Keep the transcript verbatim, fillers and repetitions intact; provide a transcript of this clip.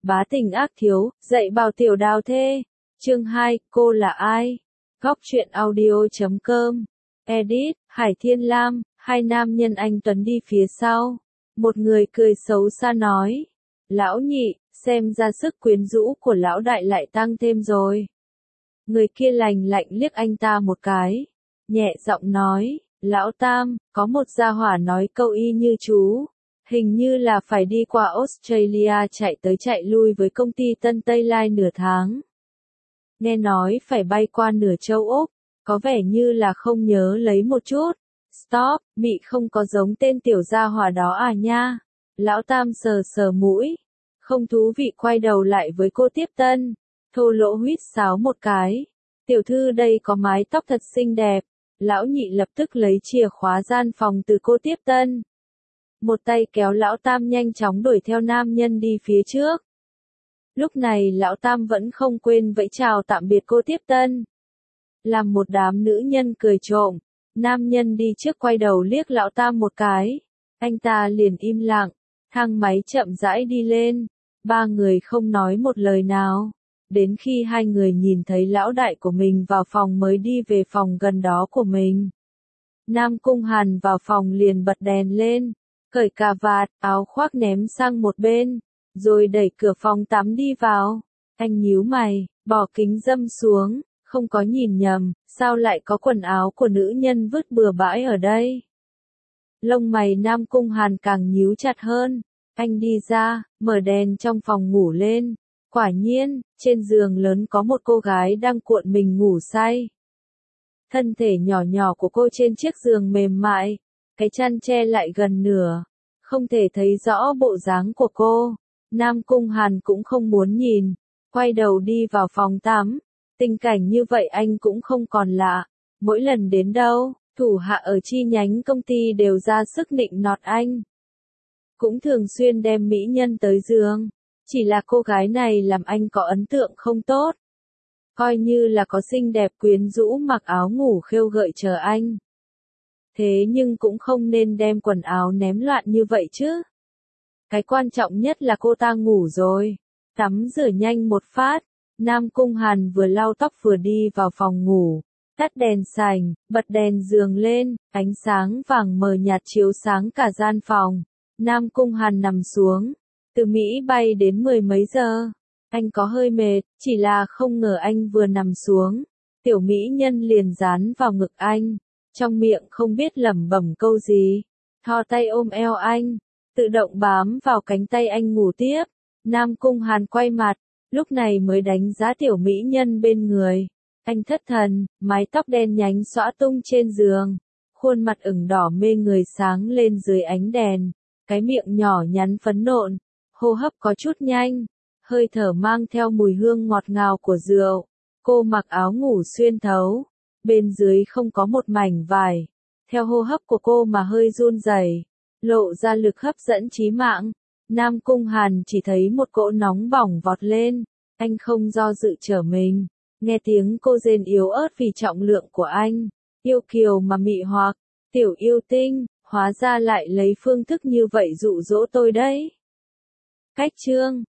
Bá tình ác thiếu, dạy bảo tiểu đào thê. Chương hai, cô là ai? Góc truyện audio chấm com. Edit, Hải Thiên Lam, hai nam nhân anh Tuấn đi phía sau. Một người cười xấu xa nói. Lão nhị, xem ra sức quyến rũ của lão đại lại tăng thêm rồi. Người kia lành lạnh liếc anh ta một cái. Nhẹ giọng nói, lão tam, có một gia hỏa nói câu y như chú. Hình như là phải đi qua Australia chạy tới chạy lui với công ty Tân Tây Lai nửa tháng. Nghe nói phải bay qua nửa châu Úc, có vẻ như là không nhớ lấy một chút. Stop, mị không có giống tên tiểu gia hỏa đó à nha. Lão tam sờ sờ mũi. Không thú vị quay đầu lại với cô tiếp tân. Thô lỗ huýt sáo một cái. Tiểu thư đây có mái tóc thật xinh đẹp. Lão nhị lập tức lấy chìa khóa gian phòng từ cô tiếp tân. Một tay kéo lão tam nhanh chóng đuổi theo nam nhân đi phía trước. Lúc này lão tam vẫn không quên vẫy chào tạm biệt cô tiếp tân. Làm một đám nữ nhân cười trộm, nam nhân đi trước quay đầu liếc lão tam một cái. Anh ta liền im lặng, thang máy chậm rãi đi lên. Ba người không nói một lời nào. Đến khi hai người nhìn thấy lão đại của mình vào phòng mới đi về phòng gần đó của mình. Nam Cung Hàn vào phòng liền bật đèn lên. Cởi cà vạt, áo khoác ném sang một bên, rồi đẩy cửa phòng tắm đi vào. Anh nhíu mày, bỏ kính râm xuống, không có nhìn nhầm, sao lại có quần áo của nữ nhân vứt bừa bãi ở đây? Lông mày Nam Cung Hàn càng nhíu chặt hơn. Anh đi ra, mở đèn trong phòng ngủ lên. Quả nhiên, trên giường lớn có một cô gái đang cuộn mình ngủ say. Thân thể nhỏ nhỏ của cô trên chiếc giường mềm mại. Cái chăn che lại gần nửa, không thể thấy rõ bộ dáng của cô. Nam Cung Hàn cũng không muốn nhìn, quay đầu đi vào phòng tắm. Tình cảnh như vậy anh cũng không còn lạ. Mỗi lần đến đâu, thủ hạ ở chi nhánh công ty đều ra sức nịnh nọt anh. Cũng thường xuyên đem mỹ nhân tới giường. Chỉ là cô gái này làm anh có ấn tượng không tốt. Coi như là có xinh đẹp quyến rũ mặc áo ngủ khêu gợi chờ anh. Thế nhưng cũng không nên đem quần áo ném loạn như vậy chứ. Cái quan trọng nhất là cô ta ngủ rồi. Tắm rửa nhanh một phát. Nam Cung Hàn vừa lau tóc vừa đi vào phòng ngủ. Tắt đèn sành, bật đèn giường lên, ánh sáng vàng mờ nhạt chiếu sáng cả gian phòng. Nam Cung Hàn nằm xuống. Từ Mỹ bay đến mười mấy giờ. Anh có hơi mệt, chỉ là không ngờ anh vừa nằm xuống. Tiểu mỹ nhân liền dán vào ngực anh. Trong miệng không biết lẩm bẩm câu gì. Thò tay ôm eo anh. Tự động bám vào cánh tay anh ngủ tiếp. Nam Cung Hàn quay mặt. Lúc này mới đánh giá tiểu mỹ nhân bên người. Anh thất thần, mái tóc đen nhánh xõa tung trên giường. Khuôn mặt ửng đỏ mê người sáng lên dưới ánh đèn. Cái miệng nhỏ nhắn phấn nộn. Hô hấp có chút nhanh. Hơi thở mang theo mùi hương ngọt ngào của rượu. Cô mặc áo ngủ xuyên thấu. Bên dưới không có một mảnh vải. Theo hô hấp của cô mà hơi run rẩy, lộ ra lực hấp dẫn chí mạng. Nam Cung Hàn chỉ thấy một cỗ nóng bỏng vọt lên. Anh không do dự trở mình. Nghe tiếng cô rên yếu ớt vì trọng lượng của anh. Yêu kiều mà mị hoặc. Tiểu yêu tinh, hóa ra lại lấy phương thức như vậy dụ dỗ tôi đấy. Cách chương